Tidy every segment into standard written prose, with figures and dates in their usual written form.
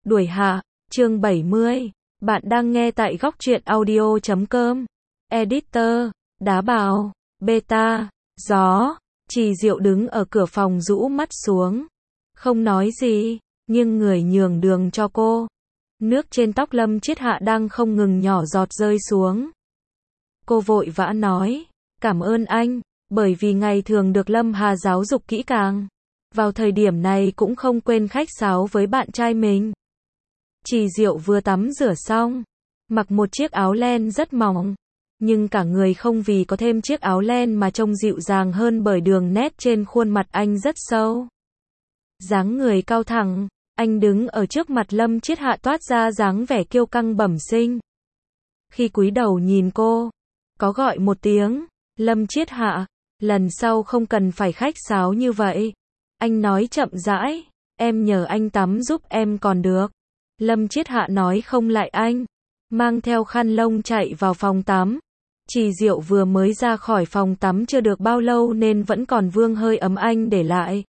Đuổi hạ, chương 70. Bạn đang nghe tại góc truyện audio.com. Editor, đá bào, beta, gió. Trì Diệu đứng ở cửa phòng rũ mắt xuống. Không nói gì, nhưng người nhường đường cho cô. Nước trên tóc Lâm Chiết Hạ đang không ngừng nhỏ giọt rơi xuống. Cô vội vã nói, cảm ơn anh, bởi vì ngày thường được Lâm Hà giáo dục kỹ càng. Vào thời điểm này cũng không quên khách sáo với bạn trai mình. Trì Diệu vừa tắm rửa xong, mặc một chiếc áo len rất mỏng, nhưng cả người không vì có thêm chiếc áo len mà trông dịu dàng hơn bởi đường nét trên khuôn mặt anh rất sâu. Dáng người cao thẳng, anh đứng ở trước mặt Lâm Chiết Hạ toát ra dáng vẻ kiêu căng bẩm sinh. Khi cúi đầu nhìn cô, có gọi một tiếng, Lâm Chiết Hạ, lần sau không cần phải khách sáo như vậy. Anh nói chậm rãi, em nhờ anh tắm giúp em còn được. Lâm Chiết Hạ nói không lại anh, mang theo khăn lông chạy vào phòng tắm. Trì Diệu vừa mới ra khỏi phòng tắm chưa được bao lâu nên vẫn còn vương hơi ấm anh để lại.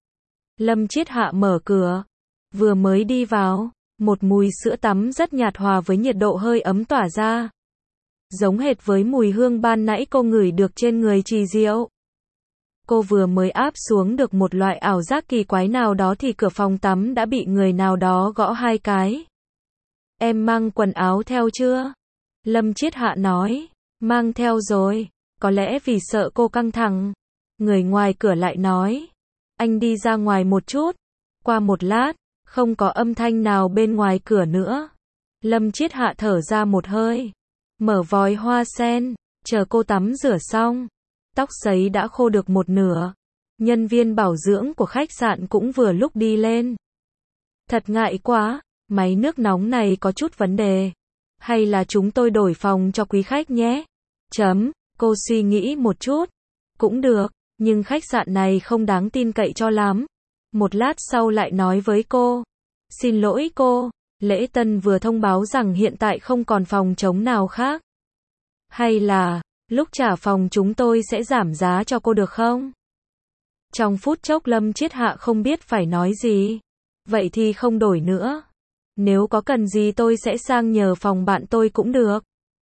Lâm Chiết Hạ mở cửa, vừa mới đi vào, một mùi sữa tắm rất nhạt hòa với nhiệt độ hơi ấm tỏa ra. Giống hệt với mùi hương ban nãy cô ngửi được trên người Trì Diệu. Cô vừa mới áp xuống được một loại ảo giác kỳ quái nào đó thì cửa phòng tắm đã bị người nào đó gõ 2 cái. Em mang quần áo theo chưa? Lâm Chiết Hạ nói, mang theo rồi, có lẽ vì sợ cô căng thẳng. Người ngoài cửa lại nói, anh đi ra ngoài một chút. Qua một lát, không có âm thanh nào bên ngoài cửa nữa. Lâm Chiết Hạ thở ra một hơi, mở vòi hoa sen, chờ cô tắm rửa xong. Tóc sấy đã khô được một nửa. Nhân viên bảo dưỡng của khách sạn cũng vừa lúc đi lên. Thật ngại quá, máy nước nóng này có chút vấn đề. Hay là chúng tôi đổi phòng cho quý khách nhé? Cô suy nghĩ một chút. Cũng được, nhưng khách sạn này không đáng tin cậy cho lắm. Một lát sau lại nói với cô. Xin lỗi cô, lễ tân vừa thông báo rằng hiện tại không còn phòng trống nào khác. Hay là lúc trả phòng chúng tôi sẽ giảm giá cho cô được không? Trong phút chốc Lâm Chiết Hạ không biết phải nói gì. Vậy thì không đổi nữa. Nếu có cần gì tôi sẽ sang nhờ phòng bạn tôi cũng được.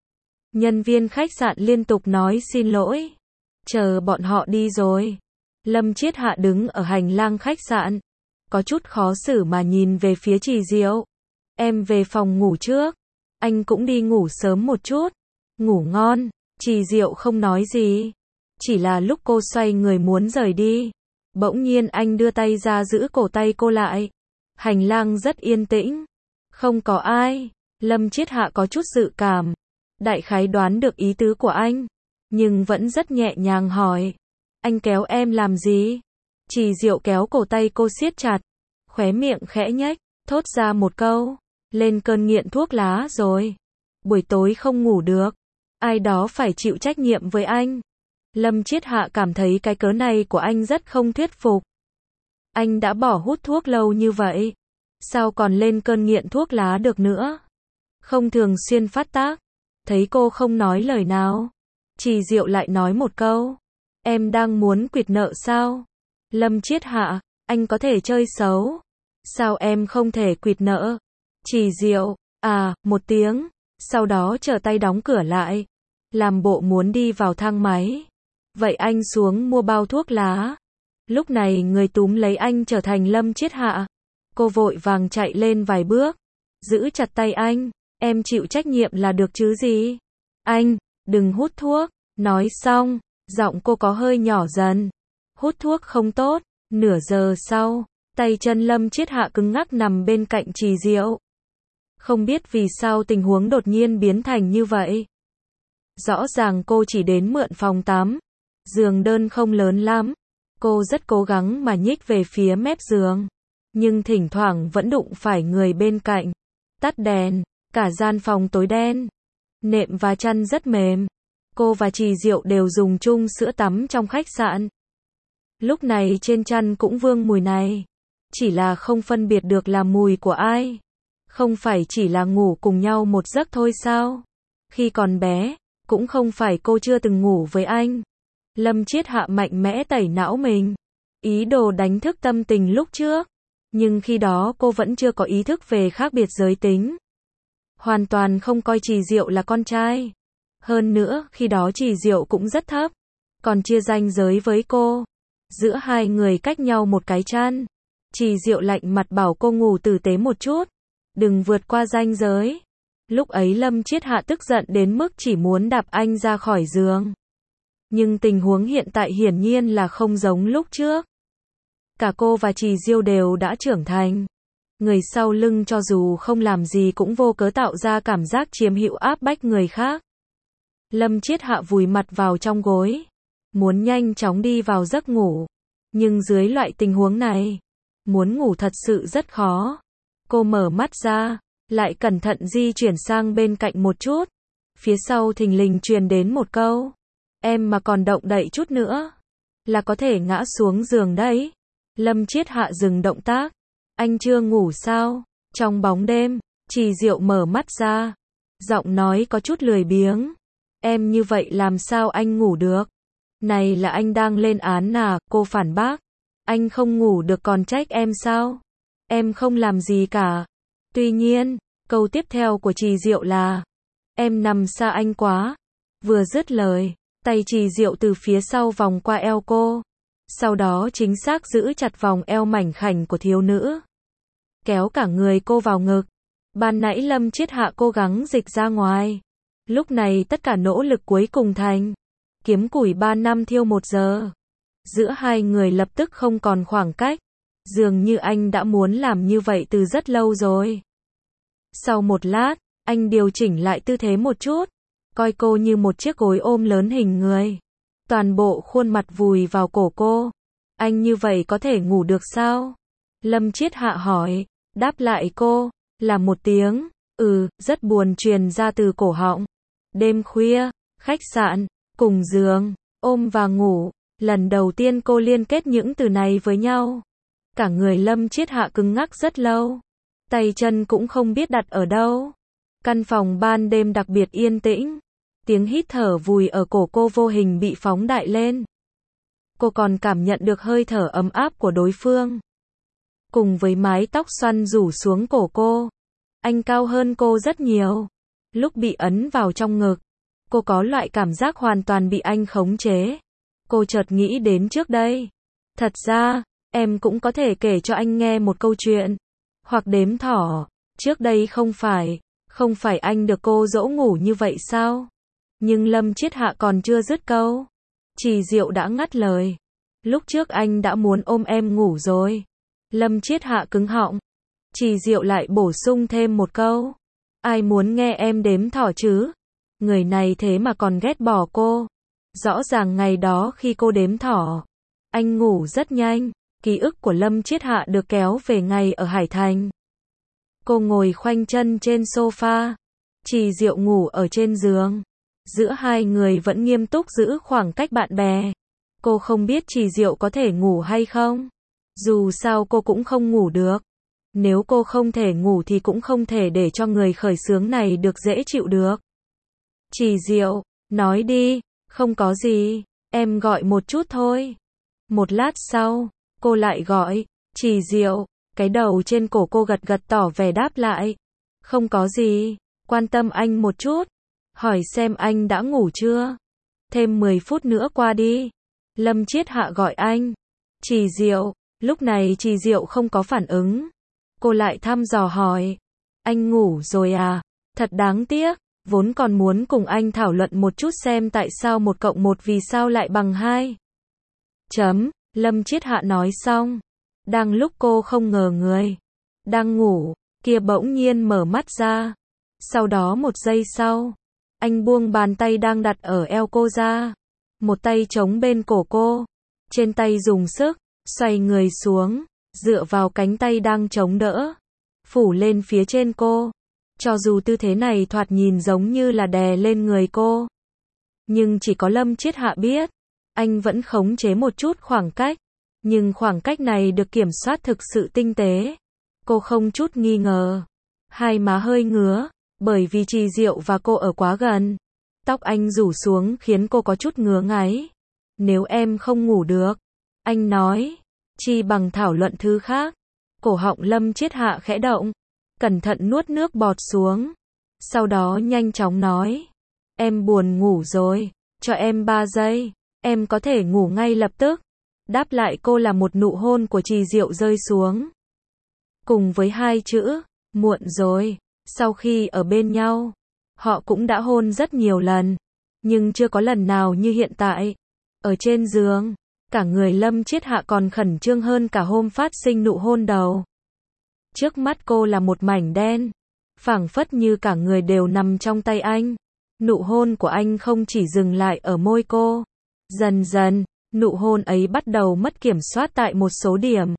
Nhân viên khách sạn liên tục nói xin lỗi. Chờ bọn họ đi rồi. Lâm Chiết Hạ đứng ở hành lang khách sạn. Có chút khó xử mà nhìn về phía Trì Diệu. Em về phòng ngủ trước. Anh cũng đi ngủ sớm một chút. Ngủ ngon. Trì Diệu không nói gì. Chỉ là lúc cô xoay người muốn rời đi. Bỗng nhiên anh đưa tay ra giữ cổ tay cô lại. Hành lang rất yên tĩnh. Không có ai. Lâm Chiết Hạ có chút dự cảm. Đại khái đoán được ý tứ của anh. Nhưng vẫn rất nhẹ nhàng hỏi. Anh kéo em làm gì? Trì Diệu kéo cổ tay cô siết chặt. Khóe miệng khẽ nhếch. Thốt ra một câu. Lên cơn nghiện thuốc lá rồi. Buổi tối không ngủ được. Ai đó phải chịu trách nhiệm với anh. Lâm Chiết Hạ cảm thấy cái cớ này của anh rất không thuyết phục. Anh đã bỏ hút thuốc lâu như vậy. Sao còn lên cơn nghiện thuốc lá được nữa? Không thường xuyên phát tác. Thấy cô không nói lời nào. Trì Diệu lại nói một câu. Em đang muốn quỵt nợ sao? Lâm Chiết Hạ, anh có thể chơi xấu. Sao em không thể quỵt nợ? Trì Diệu, một tiếng. Sau đó trở tay đóng cửa lại. Làm bộ muốn đi vào thang máy. Vậy anh xuống mua bao thuốc lá. Lúc này người túm lấy anh trở thành Lâm Chiết Hạ. Cô vội vàng chạy lên vài bước. Giữ chặt tay anh. Em chịu trách nhiệm là được chứ gì. Anh, đừng hút thuốc. Nói xong, giọng cô có hơi nhỏ dần. Hút thuốc không tốt. Nửa giờ sau, tay chân Lâm Chiết Hạ cứng ngắc nằm bên cạnh Trì Diệu. Không biết vì sao tình huống đột nhiên biến thành như vậy. Rõ ràng cô chỉ đến mượn phòng tắm. Giường đơn không lớn lắm. Cô rất cố gắng mà nhích về phía mép giường. Nhưng thỉnh thoảng vẫn đụng phải người bên cạnh. Tắt đèn. Cả gian phòng tối đen. Nệm và chăn rất mềm. Cô và Trì Diệu đều dùng chung sữa tắm trong khách sạn. Lúc này trên chăn cũng vương mùi này. Chỉ là không phân biệt được là mùi của ai. Không phải chỉ là ngủ cùng nhau một giấc thôi sao? Khi còn bé, cũng không phải cô chưa từng ngủ với anh. Lâm Chiết Hạ mạnh mẽ tẩy não mình. Ý đồ đánh thức tâm tình lúc trước. Nhưng khi đó cô vẫn chưa có ý thức về khác biệt giới tính. Hoàn toàn không coi Trì Diệu là con trai. Hơn nữa, khi đó Trì Diệu cũng rất thấp. Còn chia ranh giới với cô. Giữa hai người cách nhau một cái chăn. Trì Diệu lạnh mặt bảo cô ngủ tử tế một chút. Đừng vượt qua ranh giới. Lúc ấy Lâm Chiết Hạ tức giận đến mức chỉ muốn đạp anh ra khỏi giường. Nhưng tình huống hiện tại hiển nhiên là không giống lúc trước. Cả cô và Trì Diệu đều đã trưởng thành. Người sau lưng cho dù không làm gì cũng vô cớ tạo ra cảm giác chiếm hữu áp bách người khác. Lâm Chiết Hạ vùi mặt vào trong gối. Muốn nhanh chóng đi vào giấc ngủ. Nhưng dưới loại tình huống này, muốn ngủ thật sự rất khó. Cô mở mắt ra, lại cẩn thận di chuyển sang bên cạnh một chút. Phía sau thình lình truyền đến một câu. Em mà còn động đậy chút nữa, là có thể ngã xuống giường đấy. Lâm Chiết Hạ dừng động tác. Anh chưa ngủ sao? Trong bóng đêm, Trì Diệu mở mắt ra. Giọng nói có chút lười biếng. Em như vậy làm sao anh ngủ được? Này là anh đang lên án à? Cô phản bác. Anh không ngủ được còn trách em sao? Em không làm gì cả. Tuy nhiên, câu tiếp theo của Trì Diệu là em nằm xa anh quá. Vừa dứt lời, tay Trì Diệu từ phía sau vòng qua eo cô. Sau đó chính xác giữ chặt vòng eo mảnh khảnh của thiếu nữ. Kéo cả người cô vào ngực. Ban nãy Lâm Chiết Hạ cố gắng dịch ra ngoài. Lúc này tất cả nỗ lực cuối cùng thành. Kiếm củi 3 năm thiêu 1 giờ. Giữa hai người lập tức không còn khoảng cách. Dường như anh đã muốn làm như vậy từ rất lâu rồi. Sau một lát, anh điều chỉnh lại tư thế một chút. Coi cô như một chiếc gối ôm lớn hình người. Toàn bộ khuôn mặt vùi vào cổ cô. Anh như vậy có thể ngủ được sao? Lâm Chiết Hạ hỏi. Đáp lại cô là một tiếng rất buồn truyền ra từ cổ họng. Đêm khuya, khách sạn, cùng giường, ôm và ngủ. Lần đầu tiên cô liên kết những từ này với nhau. Cả người Lâm Chiết Hạ cứng ngắc rất lâu. Tay chân cũng không biết đặt ở đâu. Căn phòng ban đêm đặc biệt yên tĩnh. Tiếng hít thở vùi ở cổ cô vô hình bị phóng đại lên. Cô còn cảm nhận được hơi thở ấm áp của đối phương. Cùng với mái tóc xoăn rủ xuống cổ cô. Anh cao hơn cô rất nhiều. Lúc bị ấn vào trong ngực, cô có loại cảm giác hoàn toàn bị anh khống chế. Cô chợt nghĩ đến trước đây. Thật ra, em cũng có thể kể cho anh nghe một câu chuyện. Hoặc đếm thỏ. Trước đây không phải anh được cô dỗ ngủ như vậy sao? Nhưng Lâm Chiết Hạ còn chưa dứt câu. Trì Diệu đã ngắt lời. Lúc trước anh đã muốn ôm em ngủ rồi. Lâm Chiết Hạ cứng họng. Trì Diệu lại bổ sung thêm một câu. Ai muốn nghe em đếm thỏ chứ? Người này thế mà còn ghét bỏ cô. Rõ ràng ngày đó khi cô đếm thỏ, anh ngủ rất nhanh. Ký ức của Lâm Chiết Hạ được kéo về ngày ở Hải Thành. Cô ngồi khoanh chân trên sofa. Trì Diệu ngủ ở trên giường. Giữa hai người vẫn nghiêm túc giữ khoảng cách bạn bè. Cô không biết Trì Diệu có thể ngủ hay không. Dù sao cô cũng không ngủ được. Nếu cô không thể ngủ thì cũng không thể để cho người khởi xướng này được dễ chịu được. Trì Diệu, nói đi. Không có gì, em gọi một chút thôi. Một lát sau, cô lại gọi. Trì Diệu, cái đầu trên cổ cô gật gật tỏ vẻ đáp lại. Không có gì, quan tâm anh một chút. Hỏi xem anh đã ngủ chưa? Thêm 10 phút nữa qua đi. Lâm Chiết Hạ gọi anh. Trì Diệu, lúc này Trì Diệu không có phản ứng. Cô lại thăm dò hỏi. Anh ngủ rồi à? Thật đáng tiếc, vốn còn muốn cùng anh thảo luận một chút xem tại sao 1 cộng 1 vì sao lại bằng 2. Lâm Chiết Hạ nói xong. Đang lúc cô không ngờ người đang ngủ kia bỗng nhiên mở mắt ra. Sau đó 1 giây sau, anh buông bàn tay đang đặt ở eo cô ra. Một tay chống bên cổ cô. Trên tay dùng sức, xoay người xuống, dựa vào cánh tay đang chống đỡ. Phủ lên phía trên cô. Cho dù tư thế này thoạt nhìn giống như là đè lên người cô. Nhưng chỉ có Lâm Chiết Hạ biết. Anh vẫn khống chế một chút khoảng cách. Nhưng khoảng cách này được kiểm soát thực sự tinh tế. Cô không chút nghi ngờ. Hai má hơi ngứa. Bởi vì Trì Diệu và cô ở quá gần. Tóc anh rủ xuống khiến cô có chút ngứa ngáy. Nếu em không ngủ được, anh nói, chi bằng thảo luận thứ khác. Cổ họng Lâm Chiết Hạ khẽ động, cẩn thận nuốt nước bọt xuống. Sau đó nhanh chóng nói, em buồn ngủ rồi, cho em 3 giây, em có thể ngủ ngay lập tức. Đáp lại cô là một nụ hôn của Trì Diệu rơi xuống. Cùng với 2 chữ, muộn rồi. Sau khi ở bên nhau, họ cũng đã hôn rất nhiều lần, nhưng chưa có lần nào như hiện tại. Ở trên giường, cả người Lâm Chiết Hạ còn khẩn trương hơn cả hôm phát sinh nụ hôn đầu. Trước mắt cô là một mảnh đen, phảng phất như cả người đều nằm trong tay anh. Nụ hôn của anh không chỉ dừng lại ở môi cô. Dần dần, nụ hôn ấy bắt đầu mất kiểm soát tại một số điểm.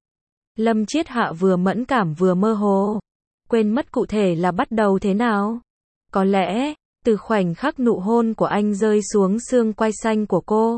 Lâm Chiết Hạ vừa mẫn cảm vừa mơ hồ, quên mất cụ thể là bắt đầu thế nào. Có lẽ, từ khoảnh khắc nụ hôn của anh rơi xuống xương quai xanh của cô.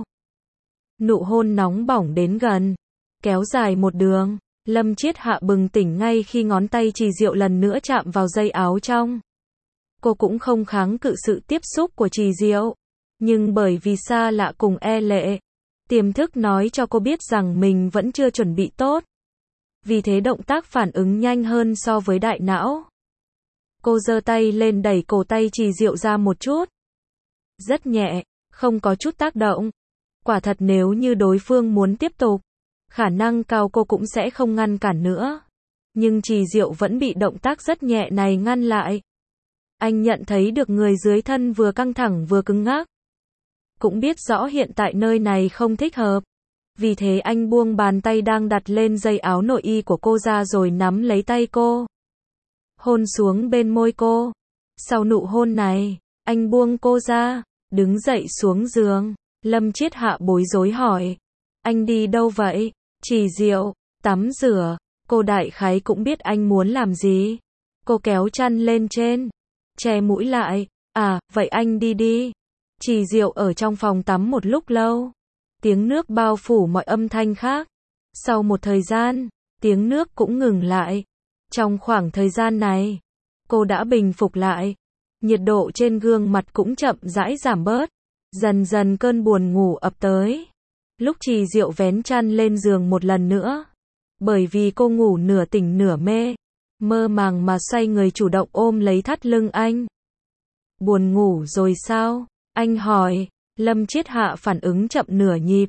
Nụ hôn nóng bỏng đến gần, kéo dài một đường. Lâm Chiết Hạ bừng tỉnh ngay khi ngón tay Trì Diệu lần nữa chạm vào dây áo trong. Cô cũng không kháng cự sự tiếp xúc của Trì Diệu, nhưng bởi vì xa lạ cùng e lệ, tiềm thức nói cho cô biết rằng mình vẫn chưa chuẩn bị tốt. Vì thế động tác phản ứng nhanh hơn so với đại não. Cô giơ tay lên đẩy cổ tay Trì Diệu ra một chút. Rất nhẹ, không có chút tác động. Quả thật nếu như đối phương muốn tiếp tục, khả năng cao cô cũng sẽ không ngăn cản nữa. Nhưng Trì Diệu vẫn bị động tác rất nhẹ này ngăn lại. Anh nhận thấy được người dưới thân vừa căng thẳng vừa cứng ngắc. Cũng biết rõ hiện tại nơi này không thích hợp. Vì thế anh buông bàn tay đang đặt lên dây áo nội y của cô ra rồi nắm lấy tay cô. Hôn xuống bên môi cô. Sau nụ hôn này, anh buông cô ra, đứng dậy xuống giường. Lâm Chiết Hạ bối rối hỏi, anh đi đâu vậy? Trì Diệu, tắm rửa. Cô đại khái cũng biết anh muốn làm gì. Cô kéo chăn lên trên, che mũi lại. À, vậy anh đi đi. Trì Diệu ở trong phòng tắm một lúc lâu. Tiếng nước bao phủ mọi âm thanh khác. Sau một thời gian, tiếng nước cũng ngừng lại. Trong khoảng thời gian này, cô đã bình phục lại. Nhiệt độ trên gương mặt cũng chậm rãi giảm bớt. Dần dần cơn buồn ngủ ập tới. Lúc Trì Diệu vén chăn lên giường một lần nữa. Bởi vì cô ngủ nửa tỉnh nửa mê. Mơ màng mà xoay người chủ động ôm lấy thắt lưng anh. Buồn ngủ rồi sao? Anh hỏi. Lâm Chiết Hạ phản ứng chậm nửa nhịp.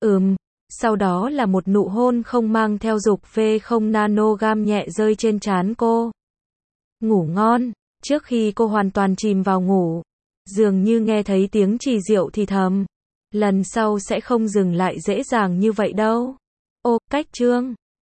Sau đó là một nụ hôn không mang theo dục phê không nanogam nhẹ rơi trên trán cô. Ngủ ngon. Trước khi cô hoàn toàn chìm vào ngủ, dường như nghe thấy tiếng Trì Diệu thì thầm. Lần sau sẽ không dừng lại dễ dàng như vậy đâu. Ô, cách chương.